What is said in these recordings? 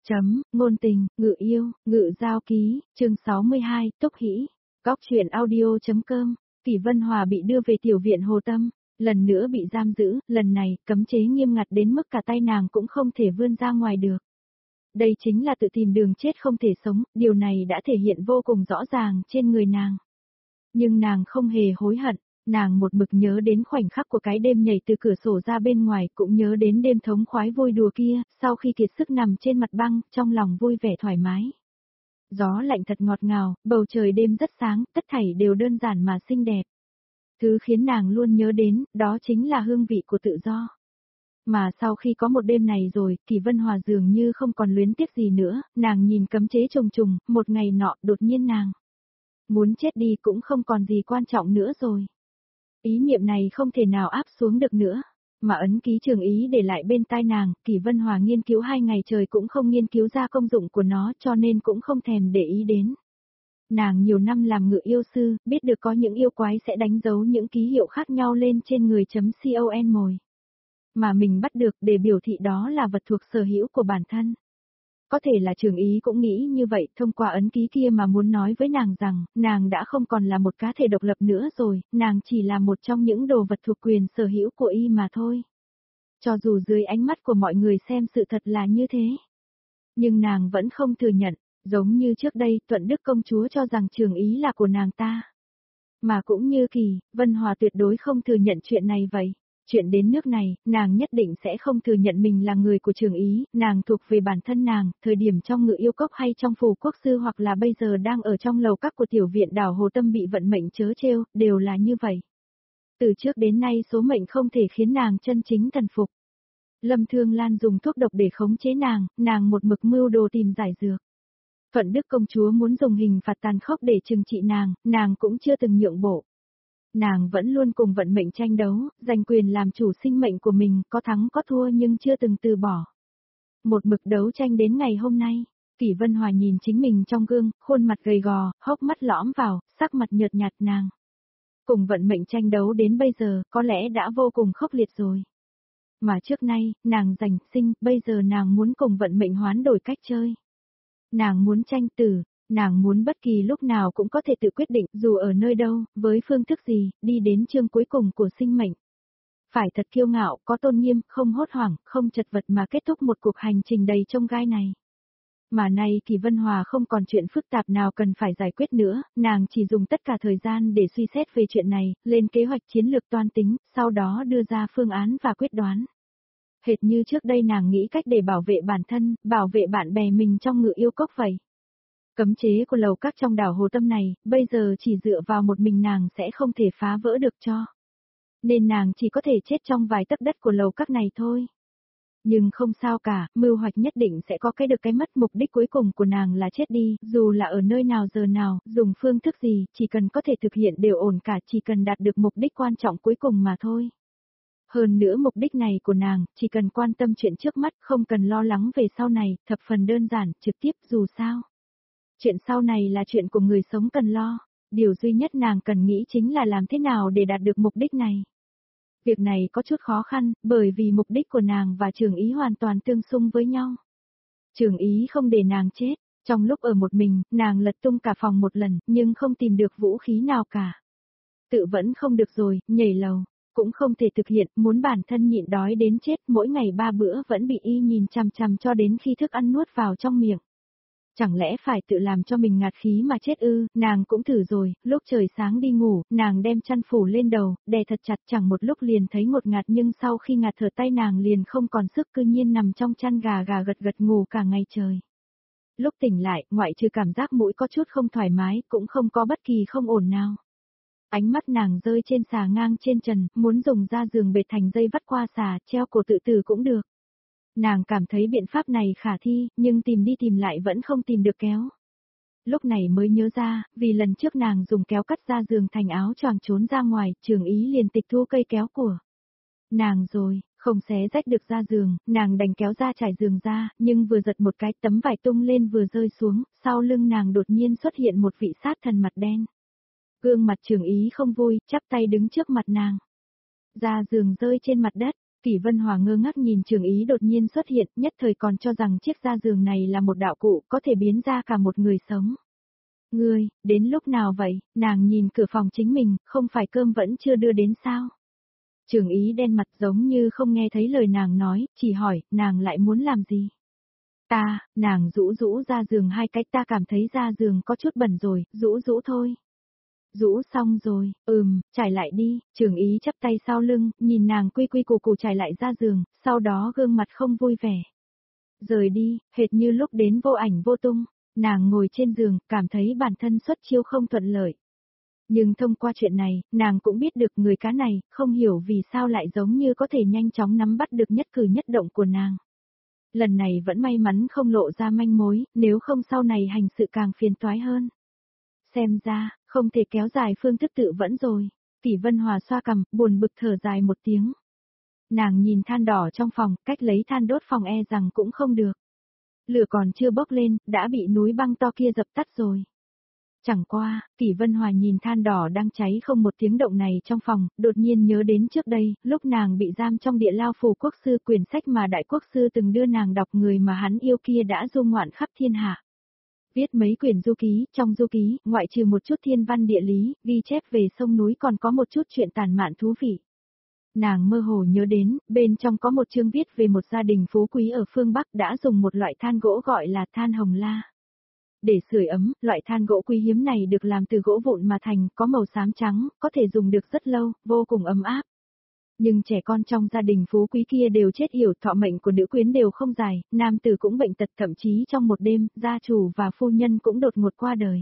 Ngôn tình, ngự yêu, ngự giao ký, chương 62, Túc Hỷ. Góc truyện audio.com, Kỷ Vân Hòa bị đưa về tiểu viện Hồ Tâm, lần nữa bị giam giữ, lần này, cấm chế nghiêm ngặt đến mức cả tay nàng cũng không thể vươn ra ngoài được. Đây chính là tự tìm đường chết không thể sống, điều này đã thể hiện vô cùng rõ ràng trên người nàng. Nhưng nàng không hề hối hận. Nàng một mực nhớ đến khoảnh khắc của cái đêm nhảy từ cửa sổ ra bên ngoài, cũng nhớ đến đêm thống khoái vui đùa kia, sau khi kiệt sức nằm trên mặt băng, trong lòng vui vẻ thoải mái. Gió lạnh thật ngọt ngào, bầu trời đêm rất sáng, tất thảy đều đơn giản mà xinh đẹp. Thứ khiến nàng luôn nhớ đến, đó chính là hương vị của tự do. Mà sau khi có một đêm này rồi, Kỷ Vân Hòa dường như không còn luyến tiếc gì nữa, nàng nhìn cấm chế trùng trùng, một ngày nọ đột nhiên nàng muốn chết đi cũng không còn gì quan trọng nữa rồi. Ý niệm này không thể nào áp xuống được nữa, mà ấn ký trường ý để lại bên tai nàng, Kỷ Vân Hòa nghiên cứu 2 ngày trời cũng không nghiên cứu ra công dụng của nó, cho nên cũng không thèm để ý đến. Nàng nhiều năm làm ngự yêu sư, biết được có những yêu quái sẽ đánh dấu những ký hiệu khác nhau lên trên người .con mồi. Mà mình bắt được để biểu thị đó là vật thuộc sở hữu của bản thân. Có thể là trường ý cũng nghĩ như vậy, thông qua ấn ký kia mà muốn nói với nàng rằng, nàng đã không còn là một cá thể độc lập nữa rồi, nàng chỉ là một trong những đồ vật thuộc quyền sở hữu của y mà thôi. Cho dù dưới ánh mắt của mọi người xem sự thật là như thế. Nhưng nàng vẫn không thừa nhận, giống như trước đây, Tuận Đức công chúa cho rằng trường ý là của nàng ta. Mà cũng như Kỷ Vân Hòa tuyệt đối không thừa nhận chuyện này vậy. Chuyện đến nước này, nàng nhất định sẽ không thừa nhận mình là người của trường ý, nàng thuộc về bản thân nàng, thời điểm trong ngự yêu cốc hay trong phù quốc sư hoặc là bây giờ đang ở trong lầu các của tiểu viện đảo Hồ Tâm bị vận mệnh trớ trêu, đều là như vậy. Từ trước đến nay số mệnh không thể khiến nàng chân chính thần phục. Lâm Thương Lan dùng thuốc độc để khống chế nàng một mực mưu đồ tìm giải dược. Thuận Đức công chúa muốn dùng hình phạt tàn khốc để trừng trị nàng cũng chưa từng nhượng bộ. Nàng vẫn luôn cùng vận mệnh tranh đấu, giành quyền làm chủ sinh mệnh của mình, có thắng có thua nhưng chưa từng từ bỏ. Một mực đấu tranh đến ngày hôm nay, Kỷ Vân Hòa nhìn chính mình trong gương, khuôn mặt gầy gò, hốc mắt lõm vào, sắc mặt nhợt nhạt nàng. Cùng vận mệnh tranh đấu đến bây giờ, có lẽ đã vô cùng khốc liệt rồi. Mà trước nay, nàng giành sinh, bây giờ nàng muốn cùng vận mệnh hoán đổi cách chơi. Nàng muốn tranh tử. Nàng muốn bất kỳ lúc nào cũng có thể tự quyết định dù ở nơi đâu, với phương thức gì, đi đến chương cuối cùng của sinh mệnh. Phải thật kiêu ngạo, có tôn nghiêm, không hốt hoảng, không chật vật mà kết thúc một cuộc hành trình đầy chông gai này. Mà nay Kỷ Vân Hòa không còn chuyện phức tạp nào cần phải giải quyết nữa, nàng chỉ dùng tất cả thời gian để suy xét về chuyện này, lên kế hoạch chiến lược toan tính, sau đó đưa ra phương án và quyết đoán. Hệt như trước đây nàng nghĩ cách để bảo vệ bản thân, bảo vệ bạn bè mình trong ngự yêu cốc vậy. Cấm chế của lầu các trong đảo Hồ Tâm này, bây giờ chỉ dựa vào một mình nàng sẽ không thể phá vỡ được cho. Nên nàng chỉ có thể chết trong vài tấc đất của lầu các này thôi. Nhưng không sao cả, mưu hoạch nhất định sẽ có cái được cái mất, mục đích cuối cùng của nàng là chết đi, dù là ở nơi nào giờ nào, dùng phương thức gì, chỉ cần có thể thực hiện đều ổn cả, chỉ cần đạt được mục đích quan trọng cuối cùng mà thôi. Hơn nữa mục đích này của nàng, chỉ cần quan tâm chuyện trước mắt, không cần lo lắng về sau này, thập phần đơn giản, trực tiếp dù sao. Chuyện sau này là chuyện của người sống cần lo, điều duy nhất nàng cần nghĩ chính là làm thế nào để đạt được mục đích này. Việc này có chút khó khăn, bởi vì mục đích của nàng và Trường Ý hoàn toàn tương xung với nhau. Trường Ý không để nàng chết, trong lúc ở một mình, nàng lật tung cả phòng một lần, nhưng không tìm được vũ khí nào cả. Tự vẫn không được rồi, nhảy lầu, cũng không thể thực hiện, muốn bản thân nhịn đói đến chết, mỗi ngày 3 bữa vẫn bị y nhìn chằm chằm cho đến khi thức ăn nuốt vào trong miệng. Chẳng lẽ phải tự làm cho mình ngạt khí mà chết ư, nàng cũng thử rồi, lúc trời sáng đi ngủ, nàng đem chăn phủ lên đầu, đè thật chặt, chẳng một lúc liền thấy ngột ngạt, nhưng sau khi ngạt thở tay nàng liền không còn sức, cư nhiên nằm trong chăn gà gật gật ngủ cả ngày trời. Lúc tỉnh lại, ngoại trừ cảm giác mũi có chút không thoải mái, cũng không có bất kỳ không ổn nào. Ánh mắt nàng rơi trên xà ngang trên trần, muốn dùng ra giường bệt thành dây vắt qua xà, treo cổ tự tử cũng được. Nàng cảm thấy biện pháp này khả thi, nhưng tìm đi tìm lại vẫn không tìm được kéo. Lúc này mới nhớ ra, vì lần trước nàng dùng kéo cắt ra giường thành áo choàng trốn ra ngoài, Trường Ý liền tịch thu cây kéo của nàng rồi, không xé rách được ra giường, nàng đành kéo ra trải giường ra, nhưng vừa giật một cái tấm vải tung lên vừa rơi xuống, sau lưng nàng đột nhiên xuất hiện một vị sát thần mặt đen. Gương mặt Trường Ý không vui, chắp tay đứng trước mặt nàng. Ra giường rơi trên mặt đất. Kỷ Vân Hòa ngơ ngác nhìn Trường Ý đột nhiên xuất hiện, nhất thời còn cho rằng chiếc da giường này là một đạo cụ có thể biến ra cả một người sống. Ngươi, đến lúc nào vậy? Nàng nhìn cửa phòng chính mình, không phải cơm vẫn chưa đưa đến sao? Trường Ý đen mặt giống như không nghe thấy lời nàng nói, chỉ hỏi, nàng lại muốn làm gì? Nàng rũ rũ ra giường hai cái, ta cảm thấy ra giường có chút bẩn rồi, rũ rũ thôi. Rũ xong rồi, trải lại đi, Trường Ý chắp tay sau lưng, nhìn nàng quy quy củ củ trải lại ra giường, sau đó gương mặt không vui vẻ. Rời đi, hệt như lúc đến vô ảnh vô tung, nàng ngồi trên giường, cảm thấy bản thân xuất chiêu không thuận lợi. Nhưng thông qua chuyện này, nàng cũng biết được người cá này, không hiểu vì sao lại giống như có thể nhanh chóng nắm bắt được nhất cử nhất động của nàng. Lần này vẫn may mắn không lộ ra manh mối, nếu không sau này hành sự càng phiền toái hơn. Xem ra, không thể kéo dài phương thức tự vẫn rồi. Kỷ Vân Hòa xoa cằm, buồn bực thở dài một tiếng. Nàng nhìn than đỏ trong phòng, cách lấy than đốt phòng e rằng cũng không được. Lửa còn chưa bốc lên, đã bị núi băng to kia dập tắt rồi. Chẳng qua, Kỷ Vân Hòa nhìn than đỏ đang cháy không một tiếng động này trong phòng, đột nhiên nhớ đến trước đây, lúc nàng bị giam trong địa lao Phù Quốc Sư, quyển sách mà Đại Quốc Sư từng đưa nàng đọc, người mà hắn yêu kia đã du ngoạn khắp thiên hạ. Viết mấy quyển du ký, trong du ký, ngoại trừ một chút thiên văn địa lý, ghi chép về sông núi còn có một chút chuyện tản mạn thú vị. Nàng mơ hồ nhớ đến, bên trong có một chương viết về một gia đình phú quý ở phương Bắc đã dùng một loại than gỗ gọi là than hồng la. Để sưởi ấm, loại than gỗ quý hiếm này được làm từ gỗ vụn mà thành, có màu xám trắng, có thể dùng được rất lâu, vô cùng ấm áp. Nhưng trẻ con trong gia đình phú quý kia đều chết yểu, thọ mệnh của nữ quyến đều không dài, nam tử cũng bệnh tật, thậm chí trong một đêm, gia chủ và phu nhân cũng đột ngột qua đời.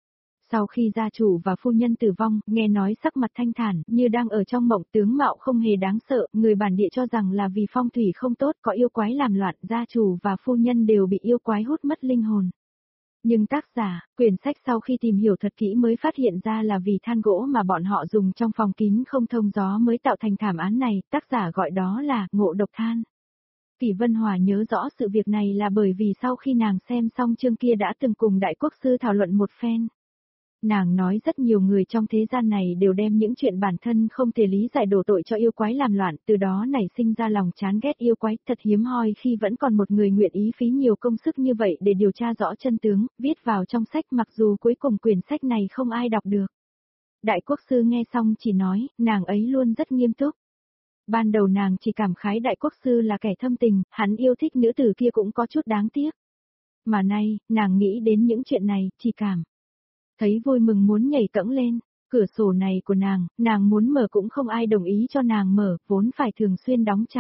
Sau khi gia chủ và phu nhân tử vong, nghe nói sắc mặt thanh thản, như đang ở trong mộng, tướng mạo không hề đáng sợ, người bản địa cho rằng là vì phong thủy không tốt, có yêu quái làm loạn, gia chủ và phu nhân đều bị yêu quái hút mất linh hồn. Nhưng tác giả, quyển sách sau khi tìm hiểu thật kỹ mới phát hiện ra là vì than gỗ mà bọn họ dùng trong phòng kín không thông gió mới tạo thành thảm án này, tác giả gọi đó là ngộ độc than. Kỷ Vân Hòa nhớ rõ sự việc này là bởi vì sau khi nàng xem xong chương kia đã từng cùng Đại Quốc Sư thảo luận một phen. Nàng nói rất nhiều người trong thế gian này đều đem những chuyện bản thân không thể lý giải đổ tội cho yêu quái làm loạn, từ đó nảy sinh ra lòng chán ghét yêu quái, thật hiếm hoi khi vẫn còn một người nguyện ý phí nhiều công sức như vậy để điều tra rõ chân tướng, viết vào trong sách mặc dù cuối cùng quyển sách này không ai đọc được. Đại Quốc Sư nghe xong chỉ nói, nàng ấy luôn rất nghiêm túc. Ban đầu nàng chỉ cảm khái Đại Quốc Sư là kẻ thâm tình, hắn yêu thích nữ tử kia cũng có chút đáng tiếc. Mà nay, nàng nghĩ đến những chuyện này, chỉ cảm thấy vui mừng muốn nhảy cẫng lên. Cửa sổ này của nàng muốn mở cũng không ai đồng ý cho nàng mở, vốn phải thường xuyên đóng chặt.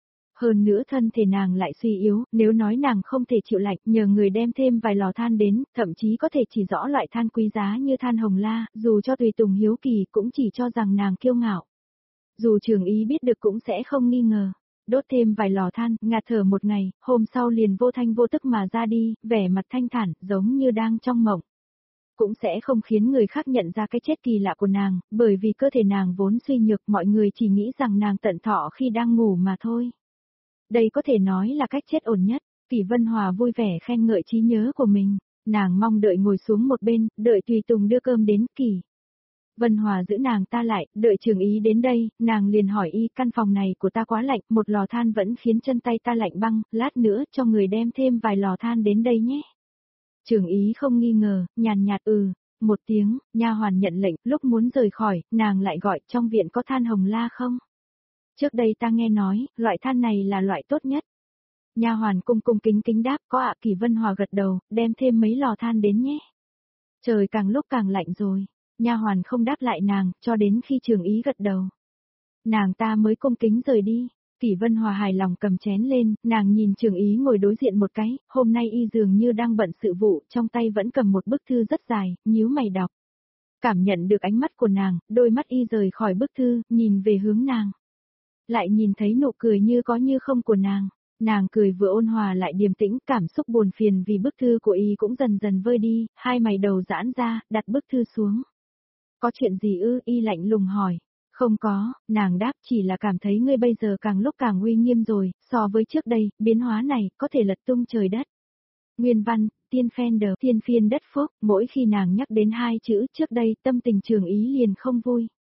Hơn nữa thân thể nàng lại suy yếu, nếu nói nàng không thể chịu lạnh, nhờ người đem thêm vài lò than đến, thậm chí có thể chỉ rõ loại than quý giá như than hồng la, dù cho tùy tùng hiếu kỳ cũng chỉ cho rằng nàng kiêu ngạo. Dù Trường Ý biết được cũng sẽ không nghi ngờ. Đốt thêm vài lò than, ngạt thở một ngày, hôm sau liền vô thanh vô tức mà ra đi, vẻ mặt thanh thản, giống như đang trong mộng. Cũng sẽ không khiến người khác nhận ra cái chết kỳ lạ của nàng, bởi vì cơ thể nàng vốn suy nhược, mọi người chỉ nghĩ rằng nàng tận thọ khi đang ngủ mà thôi. Đây có thể nói là cách chết ổn nhất. Kỷ Vân Hòa vui vẻ khen ngợi trí nhớ của mình, nàng mong đợi ngồi xuống một bên, đợi tùy tùng đưa cơm đến. Kỷ Vân Hòa giữ nàng ta lại, đợi Trường Ý đến đây, nàng liền hỏi y, căn phòng này của ta quá lạnh, một lò than vẫn khiến chân tay ta lạnh băng, lát nữa cho người đem thêm vài lò than đến đây nhé. Trường Ý không nghi ngờ, nhàn nhạt một tiếng, nha hoàn nhận lệnh, lúc muốn rời khỏi, nàng lại gọi, trong viện có than hồng la không? Trước đây ta nghe nói, loại than này là loại tốt nhất. Nha hoàn cung cung kính kính đáp, có ạ. Kỷ Vân Hòa gật đầu, đem thêm mấy lò than đến nhé. Trời càng lúc càng lạnh rồi. Nha hoàn không đáp lại nàng, cho đến khi Trường Ý gật đầu. Nàng ta mới cung kính rời đi. Kỷ Vân Hòa hài lòng cầm chén lên, nàng nhìn Trường Ý ngồi đối diện một cái, hôm nay y dường như đang bận sự vụ, trong tay vẫn cầm một bức thư rất dài, nhíu mày đọc. Cảm nhận được ánh mắt của nàng, đôi mắt y rời khỏi bức thư, nhìn về hướng nàng. Lại nhìn thấy nụ cười như có như không của nàng. Nàng cười vừa ôn hòa lại điềm tĩnh, cảm xúc buồn phiền vì bức thư của y cũng dần dần vơi đi, hai mày đầu giãn ra, đặt bức thư xuống. Có chuyện gì ư? Y lạnh lùng hỏi. Không có, nàng đáp, chỉ là cảm thấy ngươi bây giờ càng lúc càng uy nghiêm rồi, so với trước đây, biến hóa này, có thể lật tung trời đất. Nguyên văn, tiên Fender, tiên phiên đất phúc, mỗi khi nàng nhắc đến hai chữ trước đây, tâm tình Trường Ý liền không vui.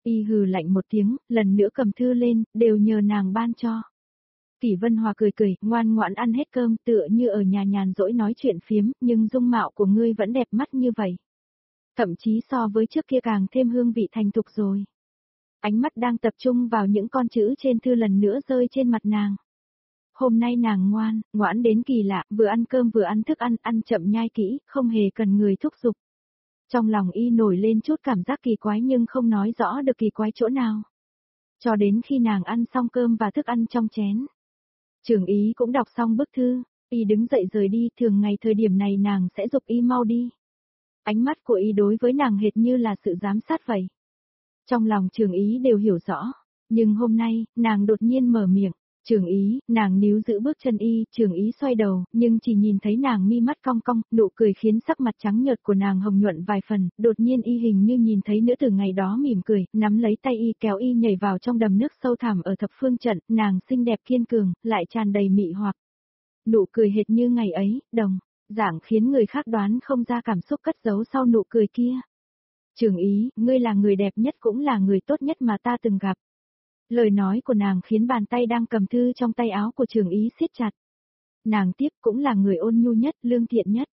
Y hừ lạnh một tiếng, lần nữa cầm thư lên, đều nhờ nàng ban cho. Kỷ Vân Hòa cười cười, ngoan ngoãn ăn hết cơm tựa như ở nhà nhàn rỗi nói chuyện phiếm, nhưng dung mạo của ngươi vẫn đẹp mắt như vậy. Thậm chí so với trước kia càng thêm hương vị thành thục rồi. Ánh mắt đang tập trung vào những con chữ trên thư lần nữa rơi trên mặt nàng. Hôm nay nàng ngoan, ngoãn đến kỳ lạ, vừa ăn cơm vừa ăn thức ăn, ăn chậm nhai kỹ, không hề cần người thúc giục. Trong lòng y nổi lên chút cảm giác kỳ quái nhưng không nói rõ được kỳ quái chỗ nào. Cho đến khi nàng ăn xong cơm và thức ăn trong chén. Trường Ý cũng đọc xong bức thư, y đứng dậy rời đi, thường ngày thời điểm này nàng sẽ giục y mau đi. Ánh mắt của y đối với nàng hệt như là sự giám sát vậy. Trong lòng Trường Ý đều hiểu rõ, nhưng hôm nay, nàng đột nhiên mở miệng. Trường Ý, nàng níu giữ bước chân y, Trường Ý xoay đầu, nhưng chỉ nhìn thấy nàng mi mắt cong cong, nụ cười khiến sắc mặt trắng nhợt của nàng hồng nhuận vài phần, đột nhiên y hình như nhìn thấy nữ tử ngày đó mỉm cười, nắm lấy tay y kéo y nhảy vào trong đầm nước sâu thẳm ở thập phương trận, nàng xinh đẹp kiên cường, lại tràn đầy mị hoặc. Nụ cười hệt như ngày ấy, đồng, dạng khiến người khác đoán không ra cảm xúc cất giấu sau nụ cười kia. Trường Ý, ngươi là người đẹp nhất cũng là người tốt nhất mà ta từng gặp. Lời nói của nàng khiến bàn tay đang cầm thư trong tay áo của Trường Ý siết chặt. Nàng tiếp cũng là người ôn nhu nhất, lương thiện nhất.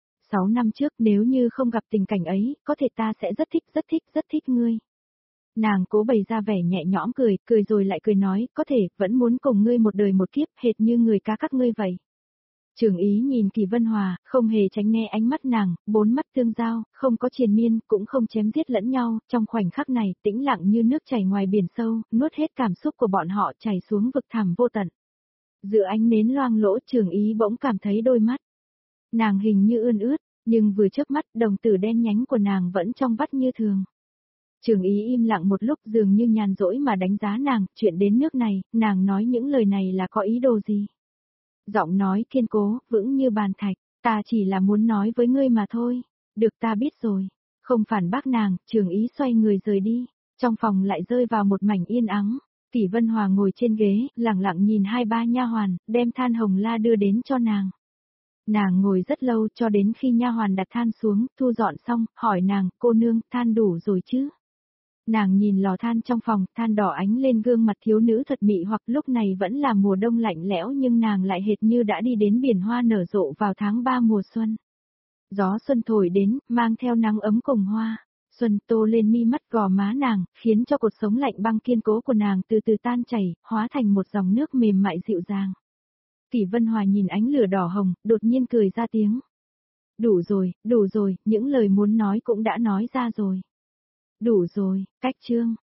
6 năm trước nếu như không gặp tình cảnh ấy, có thể ta sẽ rất thích ngươi. Nàng cố bày ra vẻ nhẹ nhõm cười, cười rồi lại cười nói, có thể, vẫn muốn cùng ngươi một đời một kiếp, hệt như người ca các ngươi vậy. Trường Ý nhìn Kỷ Vân Hòa, không hề tránh né ánh mắt nàng, bốn mắt tương giao, không có triền miên, cũng không chém giết lẫn nhau, trong khoảnh khắc này, tĩnh lặng như nước chảy ngoài biển sâu, nuốt hết cảm xúc của bọn họ chảy xuống vực thẳm vô tận. Giữa ánh nến loang lỗ, Trường Ý bỗng cảm thấy đôi mắt. Nàng hình như ươn ướt, nhưng vừa chớp mắt, đồng tử đen nhánh của nàng vẫn trong vắt như thường. Trường Ý im lặng một lúc dường như nhàn rỗi mà đánh giá nàng, chuyện đến nước này, nàng nói những lời này là có ý đồ gì? Giọng nói kiên cố, vững như bàn thạch, ta chỉ là muốn nói với ngươi mà thôi, được ta biết rồi, không phản bác nàng, Trường Ý xoay người rời đi, trong phòng lại rơi vào một mảnh yên ắng, Kỷ Vân Hòa ngồi trên ghế, lặng lặng nhìn hai ba nha hoàn, đem than hồng la đưa đến cho nàng. Nàng ngồi rất lâu cho đến khi nha hoàn đặt than xuống, thu dọn xong, hỏi nàng, cô nương, than đủ rồi chứ? Nàng nhìn lò than trong phòng, than đỏ ánh lên gương mặt thiếu nữ thật mị hoặc lúc này vẫn là mùa đông lạnh lẽo nhưng nàng lại hệt như đã đi đến biển hoa nở rộ vào tháng 3 mùa xuân. Gió xuân thổi đến, mang theo nắng ấm cùng hoa. Xuân tô lên mi mắt gò má nàng, khiến cho cột sống lạnh băng kiên cố của nàng từ từ tan chảy, hóa thành một dòng nước mềm mại dịu dàng. Kỷ Vân Hòa nhìn ánh lửa đỏ hồng, đột nhiên cười ra tiếng. Đủ rồi, những lời muốn nói cũng đã nói ra rồi. Đủ rồi, cách chương.